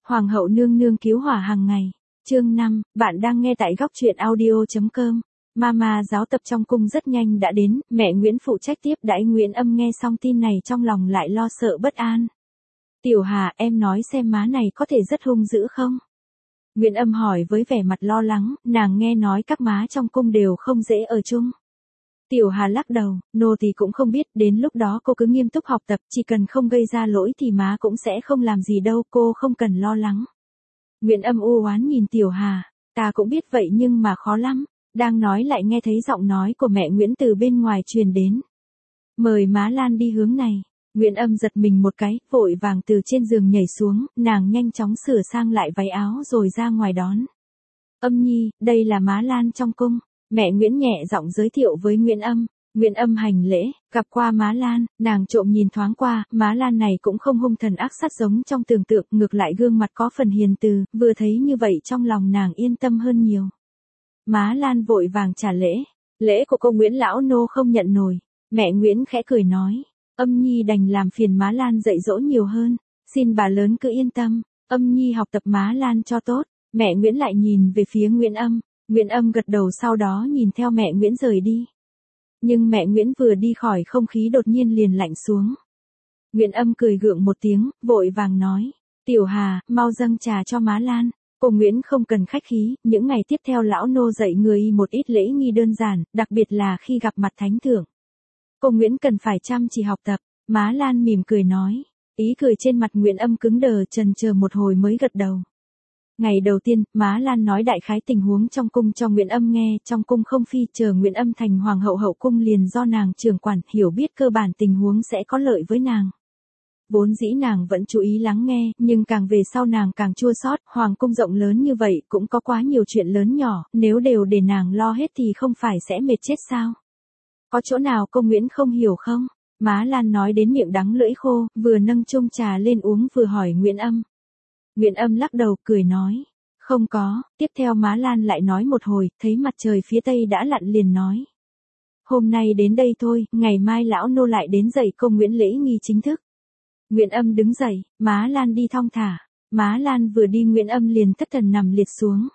Hoàng hậu nương nương cứu hỏa hàng ngày. Chương 5, bạn đang nghe tại góc truyện audio.com. Mama giáo tập trong cung rất nhanh đã đến, mẹ Nguyễn phụ trách tiếp đãi Nguyễn Âm nghe xong tin này trong lòng lại lo sợ bất an. Tiểu Hà, em nói xem má này có thể rất hung dữ không? Nguyễn Âm hỏi với vẻ mặt lo lắng, nàng nghe nói các má trong cung đều không dễ ở chung. Tiểu Hà lắc đầu, nô thì cũng không biết, đến lúc đó cô cứ nghiêm túc học tập, chỉ cần không gây ra lỗi thì má cũng sẽ không làm gì đâu, cô không cần lo lắng. Nguyễn Âm u oán nhìn Tiểu Hà, ta cũng biết vậy nhưng mà khó lắm, đang nói lại nghe thấy giọng nói của mẹ Nguyễn từ bên ngoài truyền đến. Mời má Lan đi hướng này. Nguyễn Âm giật mình một cái, vội vàng từ trên giường nhảy xuống, nàng nhanh chóng sửa sang lại váy áo rồi ra ngoài đón. Âm nhi, đây là má Lan trong cung. Mẹ Nguyễn nhẹ giọng giới thiệu với Nguyễn Âm. Nguyễn Âm hành lễ, gặp qua má Lan, nàng trộm nhìn thoáng qua, má Lan này cũng không hung thần ác sát giống trong tưởng tượng, ngược lại gương mặt có phần hiền từ, vừa thấy như vậy trong lòng nàng yên tâm hơn nhiều. Má Lan vội vàng trả lễ, lễ của cô Nguyễn lão nô không nhận nổi. Mẹ Nguyễn khẽ cười nói, Âm nhi đành làm phiền má Lan dạy dỗ nhiều hơn, xin bà lớn cứ yên tâm, Âm nhi học tập má Lan cho tốt. Mẹ Nguyễn lại nhìn về phía Nguyễn Âm. Nguyễn Âm gật đầu sau đó nhìn theo mẹ Nguyễn rời đi. Nhưng mẹ Nguyễn vừa đi khỏi không khí đột nhiên liền lạnh xuống. Nguyễn Âm cười gượng một tiếng, vội vàng nói, Tiểu Hà, mau dâng trà cho má Lan. Cô Nguyễn không cần khách khí, những ngày tiếp theo lão nô dạy người một ít lễ nghi đơn giản, đặc biệt là khi gặp mặt thánh thượng. Cô Nguyễn cần phải chăm chỉ học tập. Má Lan mỉm cười nói, ý cười trên mặt Nguyễn Âm cứng đờ chần chờ một hồi mới gật đầu. Ngày đầu tiên, má Lan nói đại khái tình huống trong cung cho Nguyễn Âm nghe, trong cung không phi chờ Nguyễn Âm thành hoàng hậu hậu cung liền do nàng trưởng quản, hiểu biết cơ bản tình huống sẽ có lợi với nàng. Vốn dĩ nàng vẫn chú ý lắng nghe, nhưng càng về sau nàng càng chua xót, hoàng cung rộng lớn như vậy cũng có quá nhiều chuyện lớn nhỏ, nếu đều để nàng lo hết thì không phải sẽ mệt chết sao? Có chỗ nào cô Nguyễn không hiểu không? Má Lan nói đến miệng đắng lưỡi khô, vừa nâng chung trà lên uống vừa hỏi Nguyễn Âm. Nguyễn Âm lắc đầu cười nói, không có. Tiếp theo má Lan lại nói một hồi, thấy mặt trời phía tây đã lặn liền nói. Hôm nay đến đây thôi, ngày mai lão nô lại đến dạy cô Nguyễn lễ nghi chính thức. Nguyễn Âm đứng dậy, má Lan đi thong thả. Má Lan vừa đi Nguyễn Âm liền thất thần nằm liệt xuống.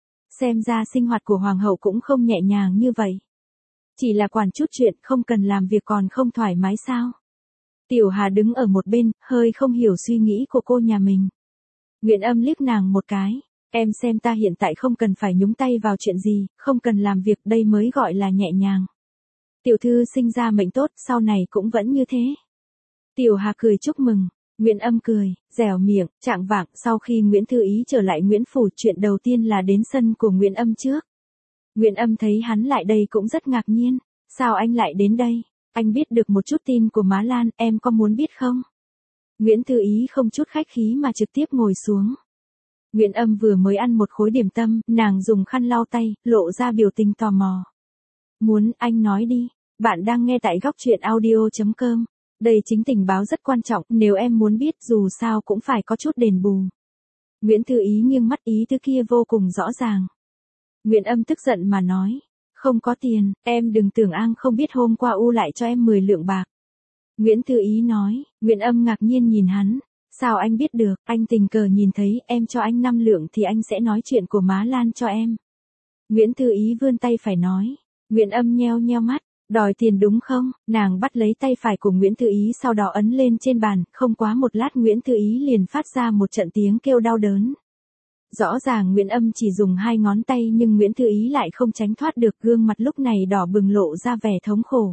Xem ra sinh hoạt của hoàng hậu cũng không nhẹ nhàng như vậy. Chỉ là quản chút chuyện không cần làm việc còn không thoải mái sao? Tiểu Hà đứng ở một bên, hơi không hiểu suy nghĩ của cô nhà mình. Nguyễn Âm liếc nàng một cái, em xem ta hiện tại không cần phải nhúng tay vào chuyện gì, không cần làm việc, đây mới gọi là nhẹ nhàng. Tiểu thư sinh ra mệnh tốt, sau này cũng vẫn như thế. Tiểu Hà cười chúc mừng. Nguyễn Âm cười, dẻo miệng. Chạng vạng sau khi Nguyễn Thư Ý trở lại Nguyễn phủ, chuyện đầu tiên là đến sân của Nguyễn Âm trước. Nguyễn Âm thấy hắn lại đây cũng rất ngạc nhiên. Sao anh lại đến đây? Anh biết được một chút tin của má Lan, em có muốn biết không? Nguyễn Thư Ý không chút khách khí mà trực tiếp ngồi xuống. Nguyễn Âm vừa mới ăn một khối điểm tâm, nàng dùng khăn lau tay, lộ ra biểu tình tò mò. Muốn, anh nói đi. Bạn đang nghe tại góc truyện audio.com. Đây chính tình báo rất quan trọng, nếu em muốn biết dù sao cũng phải có chút đền bù. Nguyễn Thư Ý nghiêng mắt, ý tứ kia vô cùng rõ ràng. Nguyễn Âm tức giận mà nói. Không có tiền, em đừng tưởng An không biết hôm qua U lại cho em 10 lượng bạc. Nguyễn Thư Ý nói. Nguyễn Âm ngạc nhiên nhìn hắn. Sao anh biết được? Anh tình cờ nhìn thấy, em cho anh 5 lượng thì anh sẽ nói chuyện của má Lan cho em. Nguyễn Thư Ý vươn tay phải nói. Nguyễn Âm nheo nheo mắt. Đòi tiền đúng không? Nàng bắt lấy tay phải của Nguyễn Thư Ý sau đó ấn lên trên bàn, không quá một lát Nguyễn Thư Ý liền phát ra một trận tiếng kêu đau đớn. Rõ ràng Nguyễn Âm chỉ dùng 2 ngón tay nhưng Nguyễn Thư Ý lại không tránh thoát được, gương mặt lúc này đỏ bừng lộ ra vẻ thống khổ.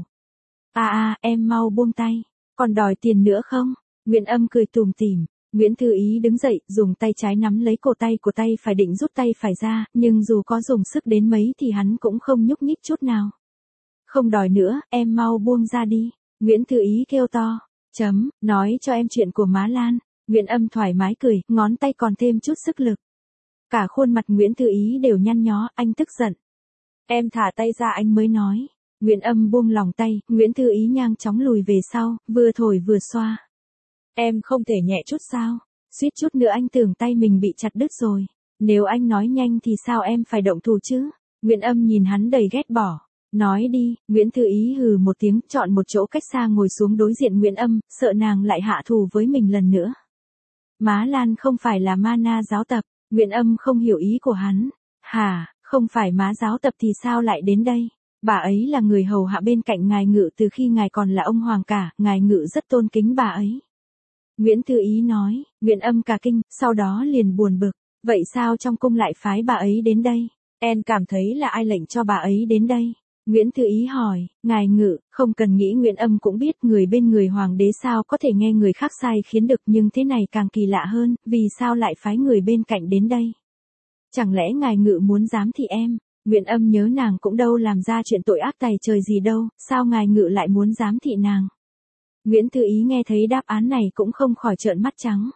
Em mau buông tay, còn đòi tiền nữa không? Nguyễn Âm cười tủm tỉm. Nguyễn Thư Ý đứng dậy, dùng tay trái nắm lấy cổ tay của tay phải định rút tay phải ra, nhưng dù có dùng sức đến mấy thì hắn cũng không nhúc nhích chút nào. Không đòi nữa, em mau buông ra đi. Nguyễn Thư Ý kêu to. Nói cho em chuyện của má Lan. Nguyễn Âm thoải mái cười, ngón tay còn thêm chút sức lực. Cả khuôn mặt Nguyễn Thư Ý đều nhăn nhó, anh tức giận. Em thả tay ra anh mới nói. Nguyễn Âm buông lòng tay, Nguyễn Thư Ý nhanh chóng lùi về sau, vừa thổi vừa xoa. Em không thể nhẹ chút sao? Suýt chút nữa anh tưởng tay mình bị chặt đứt rồi. Nếu anh nói nhanh thì sao em phải động thủ chứ? Nguyễn Âm nhìn hắn đầy ghét bỏ. Nói đi. Nguyễn Thư Ý hừ một tiếng, chọn một chỗ cách xa ngồi xuống đối diện Nguyễn Âm, sợ nàng lại hạ thù với mình lần nữa. Má Lan không phải là Mana giáo tập, Nguyễn Âm không hiểu ý của hắn. Hả, không phải má giáo tập thì sao lại đến đây? Bà ấy là người hầu hạ bên cạnh ngài Ngự từ khi ngài còn là ông hoàng cả, ngài Ngự rất tôn kính bà ấy. Nguyễn Thư Ý nói, Nguyễn Âm cả kinh, sau đó liền buồn bực. Vậy sao trong cung lại phái bà ấy đến đây? Em cảm thấy là ai lệnh cho bà ấy đến đây? Nguyễn Thư Ý hỏi, ngài Ngự, không cần nghĩ Nguyễn Âm cũng biết người bên người hoàng đế sao có thể nghe người khác sai khiến được, nhưng thế này càng kỳ lạ hơn, vì sao lại phái người bên cạnh đến đây? Chẳng lẽ ngài Ngự muốn giám thị em? Nguyễn Âm nhớ nàng cũng đâu làm ra chuyện tội ác tày trời gì đâu, sao ngài Ngự lại muốn giám thị nàng? Nguyễn Thư Ý nghe thấy đáp án này cũng không khỏi trợn mắt trắng.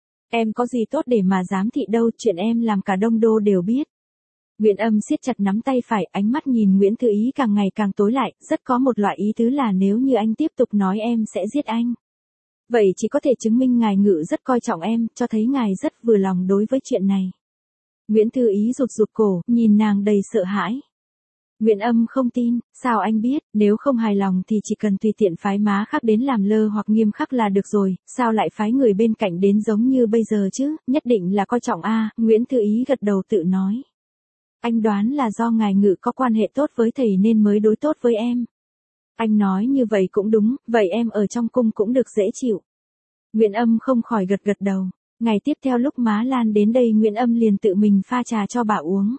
Em có gì tốt để mà giám thị đâu, chuyện em làm cả Đông Đô đều biết. Nguyễn Âm siết chặt nắm tay phải, ánh mắt nhìn Nguyễn Thư Ý càng ngày càng tối lại, rất có một loại ý tứ là nếu như anh tiếp tục nói em sẽ giết anh. Vậy chỉ có thể chứng minh ngài Ngự rất coi trọng em, cho thấy ngài rất vừa lòng đối với chuyện này. Nguyễn Thư Ý rụt rụt cổ, nhìn nàng đầy sợ hãi. Nguyễn Âm không tin, sao anh biết, nếu không hài lòng thì chỉ cần tùy tiện phái má khác đến làm lơ hoặc nghiêm khắc là được rồi, sao lại phái người bên cạnh đến giống như bây giờ chứ, nhất định là coi trọng a. Nguyễn Thư Ý gật đầu tự nói. Anh đoán là do ngài Ngự có quan hệ tốt với thầy nên mới đối tốt với em. Anh nói như vậy cũng đúng, vậy em ở trong cung cũng được dễ chịu. Nguyễn Âm không khỏi gật gật đầu. Ngày tiếp theo lúc má Lan đến đây Nguyễn Âm liền tự mình pha trà cho bà uống.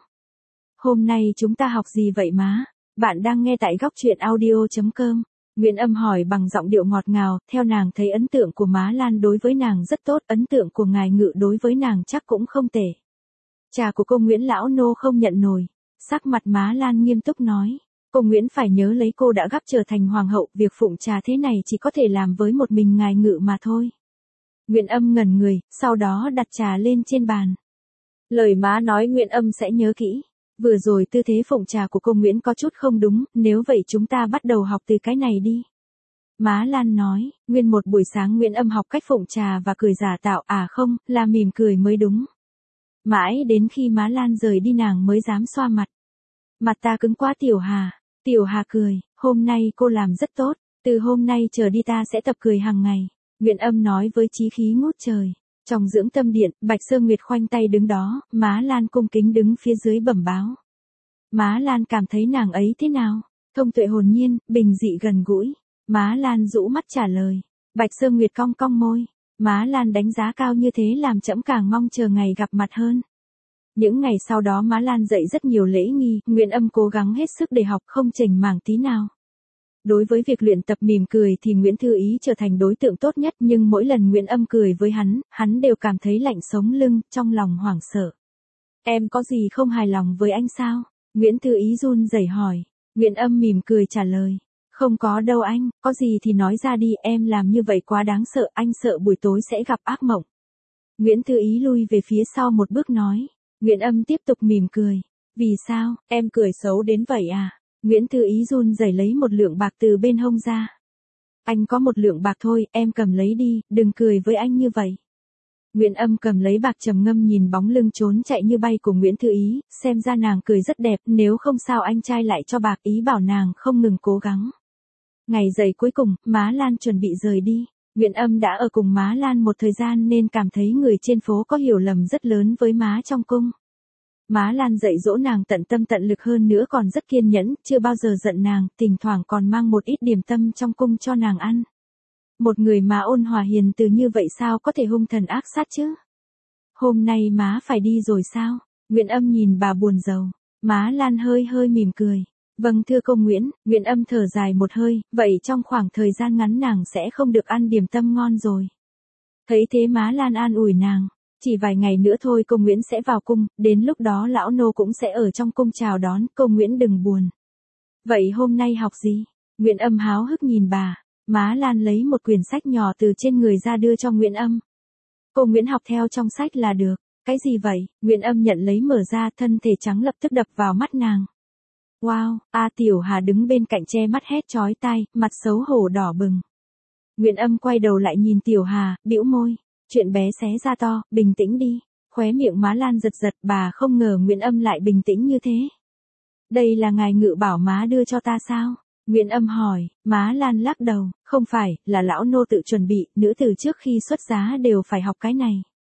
Hôm nay chúng ta học gì vậy má? Bạn đang nghe tại góc truyện audio.com. Nguyễn Âm hỏi bằng giọng điệu ngọt ngào, theo nàng thấy ấn tượng của má Lan đối với nàng rất tốt, ấn tượng của ngài Ngự đối với nàng chắc cũng không tệ. Trà của cô Nguyễn lão nô không nhận nổi. Sắc mặt má Lan nghiêm túc nói. Cô Nguyễn phải nhớ lấy cô đã gắp trở thành hoàng hậu, việc phụng trà thế này chỉ có thể làm với một mình ngài Ngự mà thôi. Nguyễn Âm ngẩn người, sau đó đặt trà lên trên bàn. Lời má nói Nguyễn Âm sẽ nhớ kỹ. Vừa rồi tư thế phụng trà của cô Nguyễn có chút không đúng, nếu vậy chúng ta bắt đầu học từ cái này đi. Má Lan nói, nguyên một buổi sáng Nguyễn Âm học cách phụng trà và cười giả tạo, không, là mỉm cười mới đúng. Mãi đến khi má Lan rời đi nàng mới dám xoa mặt. Mặt ta cứng quá Tiểu Hà. Tiểu Hà cười, hôm nay cô làm rất tốt, từ hôm nay trở đi ta sẽ tập cười hàng ngày. Nguyễn Âm nói với chí khí ngút trời. Trong dưỡng tâm điện, Bạch Sơ Nguyệt khoanh tay đứng đó, má Lan cung kính đứng phía dưới bẩm báo. Má Lan cảm thấy nàng ấy thế nào? Thông tuệ hồn nhiên, bình dị gần gũi. Má Lan rũ mắt trả lời. Bạch Sơ Nguyệt cong cong môi. Má Lan đánh giá cao như thế làm trẫm càng mong chờ ngày gặp mặt hơn. Những ngày sau đó má Lan dạy rất nhiều lễ nghi, Nguyễn Âm cố gắng hết sức để học không chểnh mảng tí nào. Đối với việc luyện tập mỉm cười thì Nguyễn Thư Ý trở thành đối tượng tốt nhất, nhưng mỗi lần Nguyễn Âm cười với hắn đều cảm thấy lạnh sống lưng, trong lòng hoảng sợ. Em có gì không hài lòng với anh sao? Nguyễn Thư Ý run rẩy hỏi. Nguyễn Âm mỉm cười trả lời. Không có đâu anh, có gì thì nói ra đi, em làm như vậy quá đáng sợ, anh sợ buổi tối sẽ gặp ác mộng. Nguyễn Thư Ý lui về phía sau một bước nói. Nguyễn Âm tiếp tục mỉm cười. Vì sao, em cười xấu đến vậy à? Nguyễn Thư Ý run rẩy lấy một lượng bạc từ bên hông ra. Anh có một lượng bạc thôi, em cầm lấy đi, đừng cười với anh như vậy. Nguyễn Âm cầm lấy bạc trầm ngâm nhìn bóng lưng trốn chạy như bay của Nguyễn Thư Ý, xem ra nàng cười rất đẹp, nếu không sao anh trai lại cho bạc, ý bảo nàng không ngừng cố gắng. Ngày giày cuối cùng, má Lan chuẩn bị rời đi. Nguyễn Âm đã ở cùng má Lan một thời gian nên cảm thấy người trên phố có hiểu lầm rất lớn với má trong cung. Má Lan dạy dỗ nàng tận tâm tận lực hơn nữa còn rất kiên nhẫn, chưa bao giờ giận nàng, thỉnh thoảng còn mang một ít điểm tâm trong cung cho nàng ăn. Một người mà ôn hòa hiền từ như vậy sao có thể hung thần ác sát chứ? Hôm nay má phải đi rồi sao? Nguyễn Âm nhìn bà buồn rầu. Má Lan hơi hơi mỉm cười. Vâng thưa cô Nguyễn, Nguyễn Âm thở dài một hơi, vậy trong khoảng thời gian ngắn nàng sẽ không được ăn điểm tâm ngon rồi. Thấy thế má Lan an ủi nàng. Chỉ vài ngày nữa thôi cô Nguyễn sẽ vào cung, đến lúc đó lão nô cũng sẽ ở trong cung chào đón, cô Nguyễn đừng buồn. Vậy hôm nay học gì? Nguyễn Âm háo hức nhìn bà. Má Lan lấy một quyển sách nhỏ từ trên người ra đưa cho Nguyễn Âm. Cô Nguyễn học theo trong sách là được. Cái gì vậy? Nguyễn Âm nhận lấy mở ra, thân thể trắng lập tức đập vào mắt nàng. Wow, Tiểu Hà đứng bên cạnh che mắt hét chói tai, mặt xấu hổ đỏ bừng. Nguyễn Âm quay đầu lại nhìn Tiểu Hà, bĩu môi. Chuyện bé xé ra to, bình tĩnh đi. Khóe miệng má Lan giật giật, bà không ngờ Nguyễn Âm lại bình tĩnh như thế. Đây là ngài Ngự bảo má đưa cho ta sao? Nguyễn Âm hỏi, má Lan lắc đầu, không phải, là lão nô tự chuẩn bị, nữ từ trước khi xuất giá đều phải học cái này.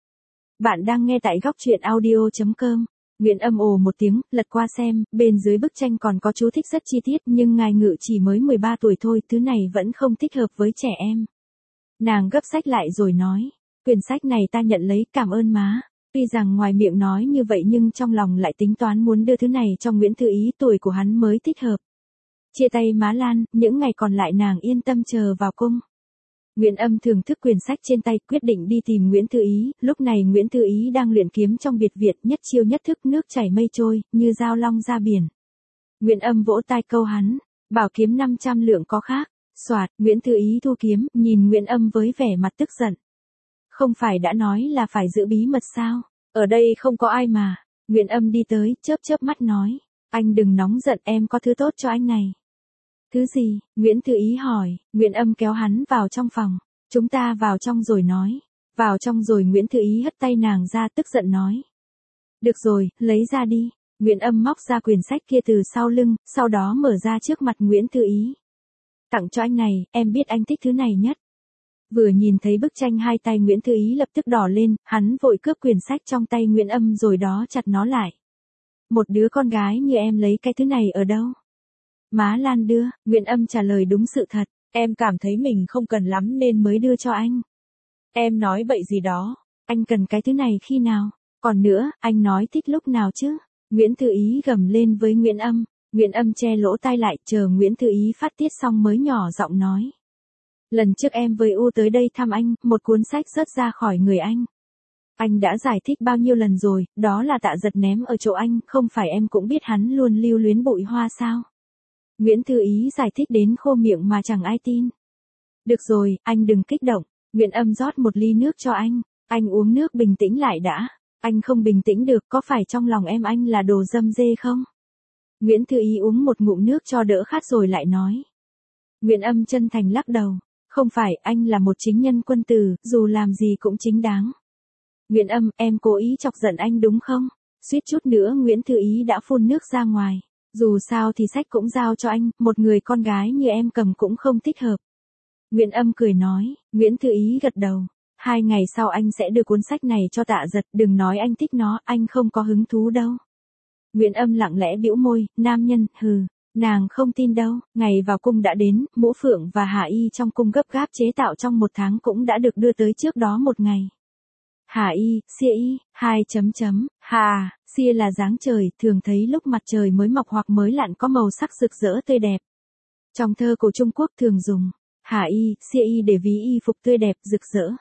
Bạn đang nghe tại góc truyện audio.com. Nguyễn Âm ồ một tiếng, lật qua xem, bên dưới bức tranh còn có chú thích rất chi tiết, nhưng ngài ngự chỉ mới 13 tuổi thôi, thứ này vẫn không thích hợp với trẻ em. Nàng gấp sách lại rồi nói, quyển sách này ta nhận lấy, cảm ơn má. Tuy rằng ngoài miệng nói như vậy nhưng trong lòng lại tính toán muốn đưa thứ này cho Nguyễn Thư Ý, tuổi của hắn mới thích hợp. Chia tay má Lan, những ngày còn lại nàng yên tâm chờ vào cung. Nguyễn Âm thưởng thức quyển sách trên tay, quyết định đi tìm Nguyễn Thư Ý. Lúc này Nguyễn Thư Ý đang luyện kiếm trong biệt viện, nhất chiêu nhất thức, nước chảy mây trôi, như dao long ra biển. Nguyễn Âm vỗ tai câu hắn, bảo kiếm 500 lượng có khác. Soạt, Nguyễn Thư Ý thu kiếm, nhìn Nguyễn Âm với vẻ mặt tức giận. Không phải đã nói là phải giữ bí mật sao? Ở đây không có ai mà. Nguyễn Âm đi tới, chớp chớp mắt nói, anh đừng nóng giận, em có thứ tốt cho anh này. Thứ gì? Nguyễn Thư Ý hỏi. Nguyễn Âm kéo hắn vào trong phòng. Chúng ta vào trong rồi nói. Vào trong rồi. Nguyễn Thư Ý hất tay nàng ra, tức giận nói. Được rồi, lấy ra đi. Nguyễn Âm móc ra quyển sách kia từ sau lưng, sau đó mở ra trước mặt Nguyễn Thư Ý. Tặng cho anh này, em biết anh thích thứ này nhất. Vừa nhìn thấy bức tranh, hai tay Nguyễn Thư Ý lập tức đỏ lên, hắn vội cướp quyển sách trong tay Nguyễn Âm rồi đó chặt nó lại. Một đứa con gái như em lấy cái thứ này ở đâu? Má Lan đưa. Nguyễn Âm trả lời đúng sự thật, em cảm thấy mình không cần lắm nên mới đưa cho anh. Em nói bậy gì đó, anh cần cái thứ này khi nào? Còn nữa, anh nói thích lúc nào chứ? Nguyễn Thư Ý gầm lên với Nguyễn Âm. Nguyễn Âm che lỗ tai lại, chờ Nguyễn Thư Ý phát tiết xong mới nhỏ giọng nói. Lần trước em với U tới đây thăm anh, một cuốn sách rớt ra khỏi người anh. Anh đã giải thích bao nhiêu lần rồi, đó là Tạ Giật ném ở chỗ anh, không phải em cũng biết hắn luôn lưu luyến bụi hoa sao? Nguyễn Thư Ý giải thích đến khô miệng mà chẳng ai tin. Được rồi, anh đừng kích động. Nguyễn Âm rót một ly nước cho anh uống nước bình tĩnh lại đã. Anh không bình tĩnh được, có phải trong lòng em anh là đồ dâm dê không? Nguyễn Thư Ý uống một ngụm nước cho đỡ khát rồi lại nói. Nguyễn Âm chân thành lắc đầu. Không phải, anh là một chính nhân quân tử, dù làm gì cũng chính đáng. Nguyễn Âm, em cố ý chọc giận anh đúng không? Suýt chút nữa Nguyễn Thư Ý đã phun nước ra ngoài. Dù sao thì sách cũng giao cho anh, một người con gái như em cầm cũng không thích hợp. Nguyễn Âm cười nói. Nguyễn Thư Ý gật đầu. 2 ngày sau anh sẽ đưa cuốn sách này cho Tạ Giật, đừng nói anh thích nó, anh không có hứng thú đâu. Nguyễn Âm lặng lẽ bĩu môi, nam nhân, hừ. Nàng không tin đâu. Ngày vào cung đã đến, mũ phượng và hà y trong cung gấp gáp chế tạo trong 1 tháng cũng đã được đưa tới trước đó 1 ngày. Hà y, xia y, 2 chấm chấm, hà, xia là dáng trời, thường thấy lúc mặt trời mới mọc hoặc mới lặn có màu sắc rực rỡ tươi đẹp. Trong thơ cổ Trung Quốc thường dùng hà y, xia y để ví y phục tươi đẹp, rực rỡ.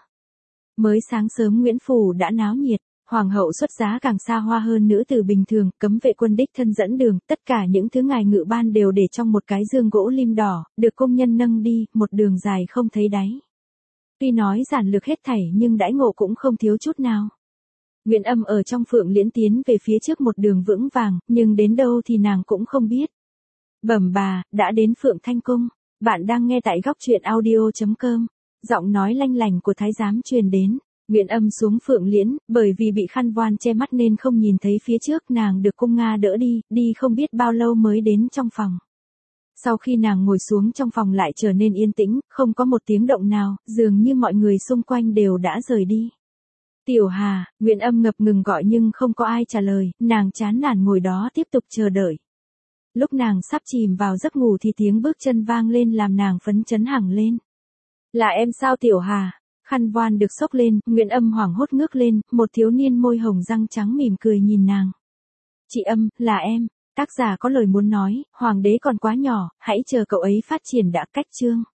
Mới sáng sớm Nguyễn Phủ đã náo nhiệt. Hoàng hậu xuất giá càng xa hoa hơn nữ tử bình thường, cấm vệ quân đích thân dẫn đường, tất cả những thứ ngài ngự ban đều để trong một cái dương gỗ lim đỏ, được công nhân nâng đi, một đường dài không thấy đáy. Tuy nói giản lược hết thảy nhưng đãi ngộ cũng không thiếu chút nào. Nguyễn Âm ở trong Phượng Liễn tiến về phía trước một đường vững vàng, nhưng đến đâu thì nàng cũng không biết. Bẩm bà, đã đến Phượng Thanh Cung. Bạn đang nghe tại góc truyện audio.com. Giọng nói lanh lành của thái giám truyền đến. Nguyễn Âm xuống Phượng Liễn, bởi vì bị khăn voan che mắt nên không nhìn thấy phía trước, nàng được cung Nga đỡ đi không biết bao lâu mới đến trong phòng. Sau khi nàng ngồi xuống trong phòng lại trở nên yên tĩnh, không có một tiếng động nào, dường như mọi người xung quanh đều đã rời đi. Tiểu Hà, Nguyễn Âm ngập ngừng gọi nhưng không có ai trả lời, nàng chán nản ngồi đó tiếp tục chờ đợi. Lúc nàng sắp chìm vào giấc ngủ thì tiếng bước chân vang lên làm nàng phấn chấn hẳn lên. Là em sao Tiểu Hà? Khăn voan được xốc lên, Nguyễn Âm hoảng hốt ngước lên, một thiếu niên môi hồng răng trắng mỉm cười nhìn nàng. Chị Âm, là em. Tác giả có lời muốn nói, hoàng đế còn quá nhỏ, hãy chờ cậu ấy phát triển đã. Cách chương.